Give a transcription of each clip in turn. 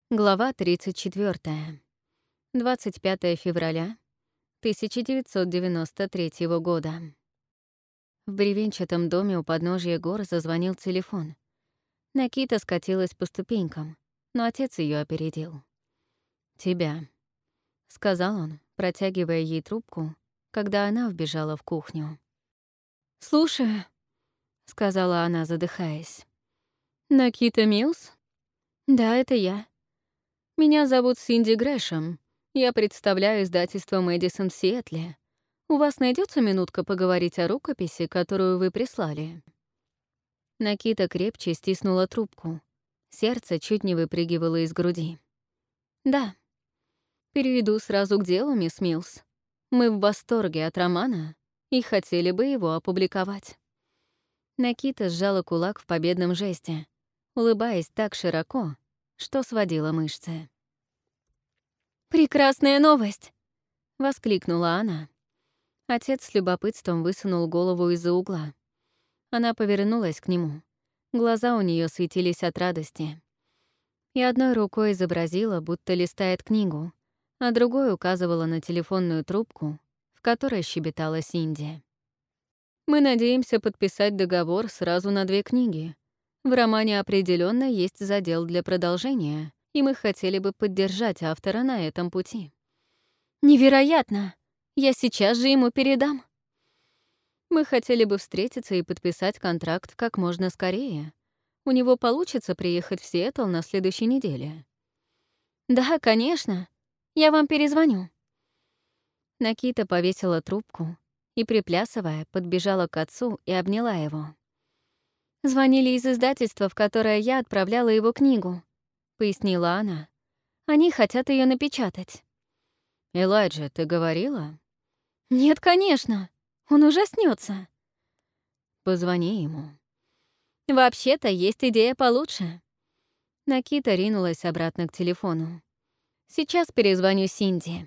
Глава 34. 25 февраля 1993 года. В бревенчатом доме у подножия гор зазвонил телефон. Накита скатилась по ступенькам, но отец ее опередил. «Тебя», — сказал он, протягивая ей трубку, когда она вбежала в кухню. «Слушаю», — сказала она, задыхаясь. «Накита Милс? Да, это я. Меня зовут Синди Грэшем. Я представляю издательство «Мэдисон» в Сиэтле. У вас найдется минутка поговорить о рукописи, которую вы прислали?» Накита крепче стиснула трубку. Сердце чуть не выпрыгивало из груди. «Да. Перейду сразу к делу, мисс Милс. Мы в восторге от романа и хотели бы его опубликовать». Накита сжала кулак в победном жесте, улыбаясь так широко, что сводила мышцы. «Прекрасная новость!» — воскликнула она. Отец с любопытством высунул голову из-за угла. Она повернулась к нему. Глаза у нее светились от радости. И одной рукой изобразила, будто листает книгу, а другой указывала на телефонную трубку, в которой щебетала Синди. «Мы надеемся подписать договор сразу на 2 книги. В романе определенно есть задел для продолжения, и мы хотели бы поддержать автора на этом пути». «Невероятно! Я сейчас же ему передам». «Мы хотели бы встретиться и подписать контракт как можно скорее. У него получится приехать в Сиэтл на следующей неделе». «Да, конечно. Я вам перезвоню». Накита повесила трубку и, приплясывая, подбежала к отцу и обняла его. «Звонили из издательства, в которое я отправляла его книгу», — пояснила она. «Они хотят ее напечатать». «Элайджа, ты говорила?» «Нет, конечно. Он ужаснется». Позвони ему. «Вообще-то есть идея получше». Накита ринулась обратно к телефону. «Сейчас перезвоню Синди».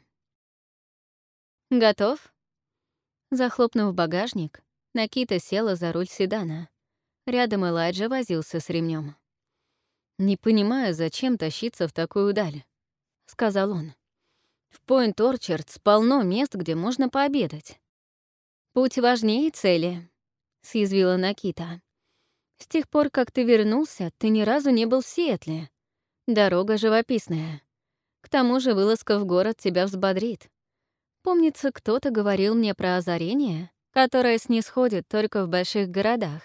«Готов?» Захлопнув багажник, Накита села за руль седана. Рядом Элайджа возился с ремнем. «Не понимаю, зачем тащиться в такую даль», — сказал он. «В Пойнт-Орчардс полно мест, где можно пообедать». «Путь важнее цели», — съязвила Накита. «С тех пор, как ты вернулся, ты ни разу не был в Сиэтле. Дорога живописная. К тому же вылазка в город тебя взбодрит. Помнится, кто-то говорил мне про озарение, которое снисходит только в больших городах».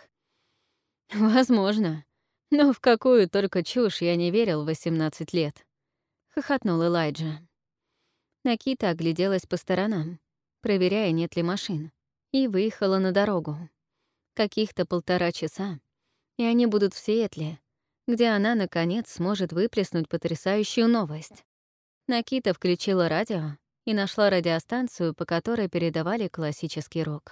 «Возможно. Но в какую только чушь я не верил в 18 лет», — хохотнул Элайджа. Накита огляделась по сторонам, проверяя, нет ли машин, и выехала на дорогу. Каких-то 1,5 часа, и они будут в Сиэтле, где она, наконец, сможет выплеснуть потрясающую новость. Накита включила радио и нашла радиостанцию, по которой передавали классический рок.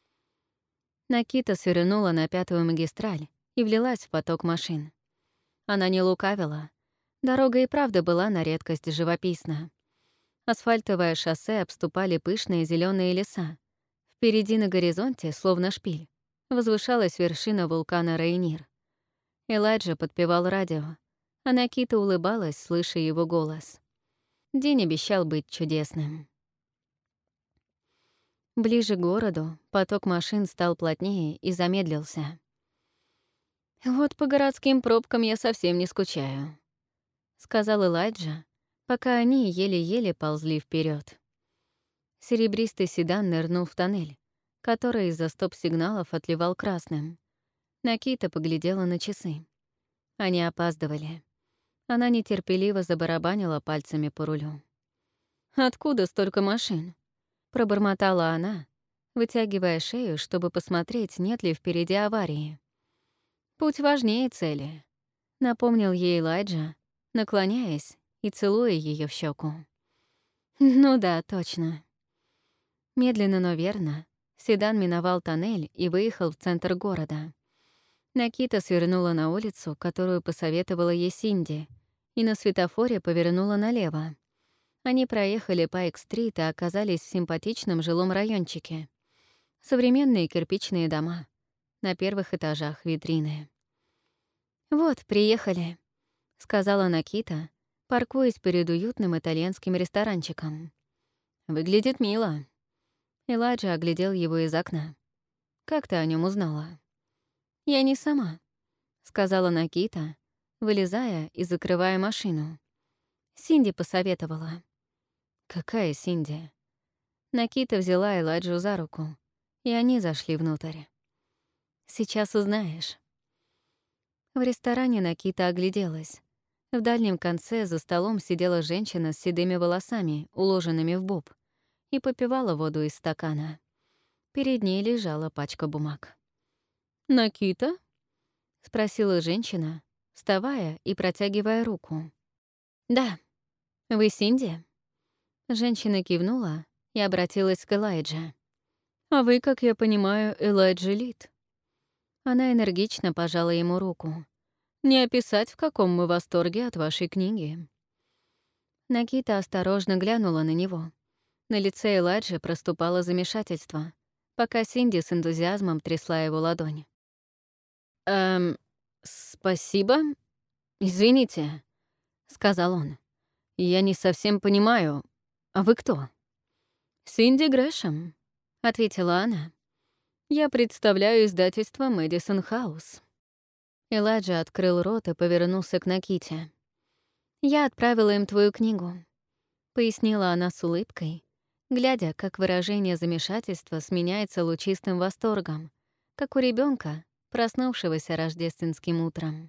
Накита свернула на 5-ю магистраль и влилась в поток машин. Она не лукавила. Дорога и правда была на редкость живописна. Асфальтовое шоссе обступали пышные зеленые леса. Впереди на горизонте, словно шпиль, возвышалась вершина вулкана Рейнир. Элайджа подпевал радио, а Накита улыбалась, слыша его голос. День обещал быть чудесным. Ближе к городу поток машин стал плотнее и замедлился. «Вот по городским пробкам я совсем не скучаю», — сказал Элайджа, пока они еле-еле ползли вперед. Серебристый седан нырнул в тоннель, который из-за стоп-сигналов отливал красным. Накита поглядела на часы. Они опаздывали. Она нетерпеливо забарабанила пальцами по рулю. «Откуда столько машин?» — пробормотала она, вытягивая шею, чтобы посмотреть, нет ли впереди аварии. «Путь важнее цели», — напомнил ей Элайджа, наклоняясь и целуя ее в щеку. «Ну да, точно». Медленно, но верно, седан миновал тоннель и выехал в центр города. Накита свернула на улицу, которую посоветовала ей Синди, и на светофоре повернула налево. Они проехали Пайк-стрит и оказались в симпатичном жилом райончике. Современные кирпичные дома. На первых этажах витрины. «Вот, приехали», — сказала Накита, паркуясь перед уютным итальянским ресторанчиком. «Выглядит мило». Элайджа оглядел его из окна. «Как ты о нем узнала?» «Я не сама», — сказала Накита, вылезая и закрывая машину. Синди посоветовала. «Какая Синди?» Накита взяла Элайджу за руку, и они зашли внутрь. «Сейчас узнаешь». В ресторане Накита огляделась. В дальнем конце за столом сидела женщина с седыми волосами, уложенными в боб, и попивала воду из стакана. Перед ней лежала пачка бумаг. «Накита?» — спросила женщина, вставая и протягивая руку. «Да. Вы Синди?» Женщина кивнула и обратилась к Элайдже. «А вы, как я понимаю, Элайджа Лид?» Она энергично пожала ему руку. «Не описать, в каком мы восторге от вашей книги». Накита осторожно глянула на него. На лице Элайджи проступало замешательство, пока Синди с энтузиазмом трясла его ладонь. Спасибо. Извините», — сказал он. «Я не совсем понимаю. А вы кто?» «Синди Грэшем», — ответила она. «Я представляю издательство «Мэдисон Хаус». Элайджа открыл рот и повернулся к Наките. «Я отправила им твою книгу», — пояснила она с улыбкой, глядя, как выражение замешательства сменяется лучистым восторгом, как у ребенка, проснувшегося рождественским утром.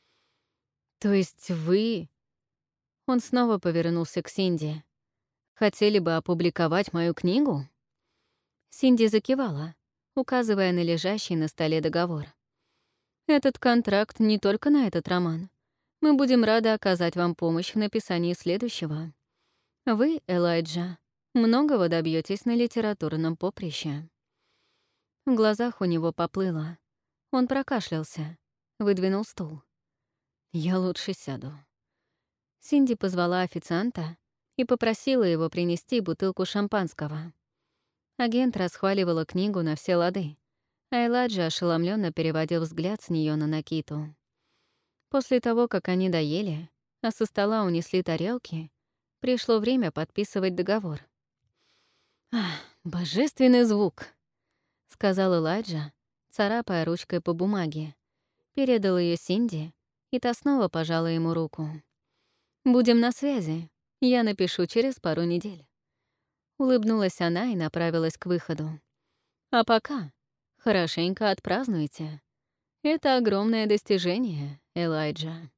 «То есть вы...» Он снова повернулся к Синди. «Хотели бы опубликовать мою книгу?» Синди закивала, указывая на лежащий на столе договор. «Этот контракт не только на этот роман. Мы будем рады оказать вам помощь в написании следующего. Вы, Элайджа, многого добьетесь на литературном поприще». В глазах у него поплыло. Он прокашлялся, выдвинул стул. «Я лучше сяду». Синди позвала официанта и попросила его принести бутылку шампанского. Агент расхваливала книгу на все лады, а Элайджа ошеломленно переводил взгляд с нее на Накиту. После того, как они доели, а со стола унесли тарелки, пришло время подписывать договор. «Ах, божественный звук!» — сказал Элайджа, царапая ручкой по бумаге. Передал ее Синди, и та снова пожала ему руку. «Будем на связи. Я напишу через пару недель». Улыбнулась она и направилась к выходу. «А пока хорошенько отпразднуйте. Это огромное достижение, Элайджа».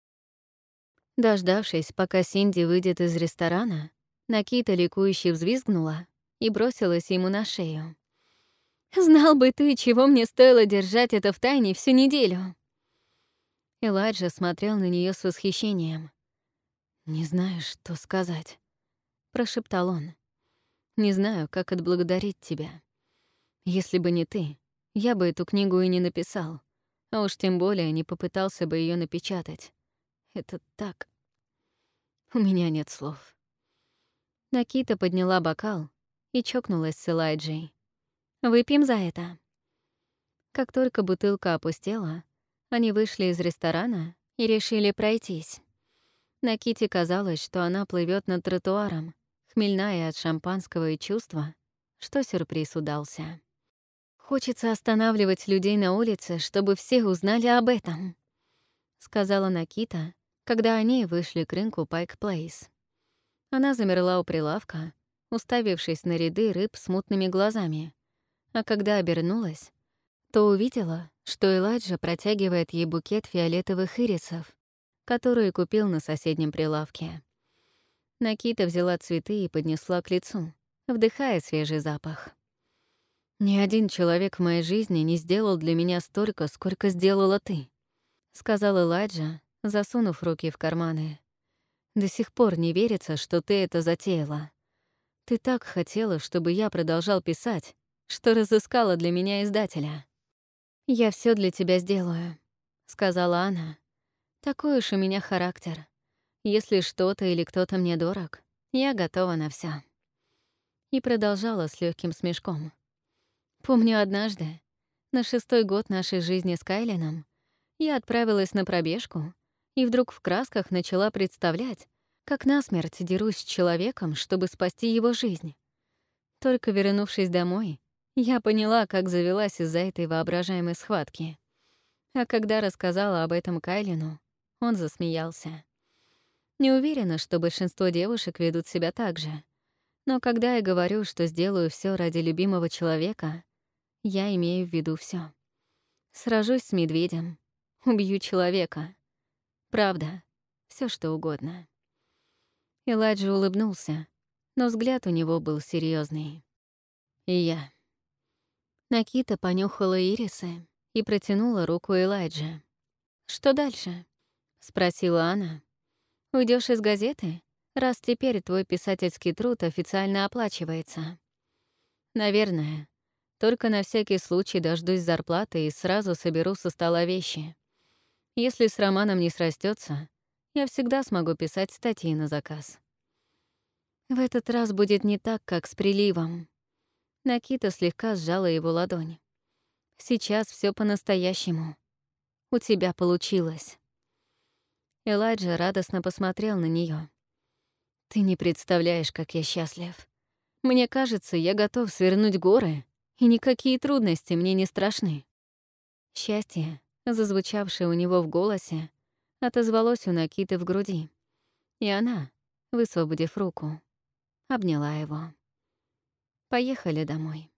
Дождавшись, пока Синди выйдет из ресторана, Накита ликующе взвизгнула и бросилась ему на шею. «Знал бы ты, чего мне стоило держать это в тайне всю неделю!» Элайджа смотрел на нее с восхищением. «Не знаю, что сказать», — прошептал он. «Не знаю, как отблагодарить тебя. Если бы не ты, я бы эту книгу и не написал, а уж тем более не попытался бы ее напечатать. Это так... У меня нет слов». Накита подняла бокал и чокнулась с Элайджей. «Выпьем за это». Как только бутылка опустела, они вышли из ресторана и решили пройтись. Наките казалось, что она плывет над тротуаром, хмельная от шампанского и чувства, что сюрприз удался. «Хочется останавливать людей на улице, чтобы все узнали об этом», — сказала Накита, когда они вышли к рынку Пайк Плейс. Она замерла у прилавка, уставившись на ряды рыб с мутными глазами, а когда обернулась, то увидела, что Элайджа протягивает ей букет фиолетовых ирисов, которые купил на соседнем прилавке. Накита взяла цветы и поднесла к лицу, вдыхая свежий запах. «Ни один человек в моей жизни не сделал для меня столько, сколько сделала ты», — сказал Элайджа, засунув руки в карманы. «До сих пор не верится, что ты это затеяла. Ты так хотела, чтобы я продолжал писать, что разыскала для меня издателя». «Я все для тебя сделаю», — сказала она. «Такой уж у меня характер. Если что-то или кто-то мне дорог, я готова на всё». И продолжала с легким смешком. «Помню однажды, на 6-й год нашей жизни с Кайлином, я отправилась на пробежку и вдруг в красках начала представлять, Как насмерть дерусь с человеком, чтобы спасти его жизнь. Только вернувшись домой, я поняла, как завелась из-за этой воображаемой схватки. А когда рассказала об этом Кайлину, он засмеялся. Не уверена, что большинство девушек ведут себя так же. Но когда я говорю, что сделаю все ради любимого человека, я имею в виду все. Сражусь с медведем, убью человека. Правда, все что угодно. Элайджа улыбнулся, но взгляд у него был серьезный. И я. Накита понюхала ирисы и протянула руку Элайджа. «Что дальше?» — спросила она. «Уйдешь из газеты, раз теперь твой писательский труд официально оплачивается?» «Наверное. Только на всякий случай дождусь зарплаты и сразу соберу со стола вещи. Если с романом не срастется, я всегда смогу писать статьи на заказ». В этот раз будет не так, как с приливом. Накита слегка сжала его ладонь. Сейчас все по-настоящему. У тебя получилось. Элайджа радостно посмотрел на нее. Ты не представляешь, как я счастлив. Мне кажется, я готов свернуть горы, и никакие трудности мне не страшны. Счастье, зазвучавшее у него в голосе, отозвалось у Накиты в груди. И она, высвободив руку, обняла его. Поехали домой.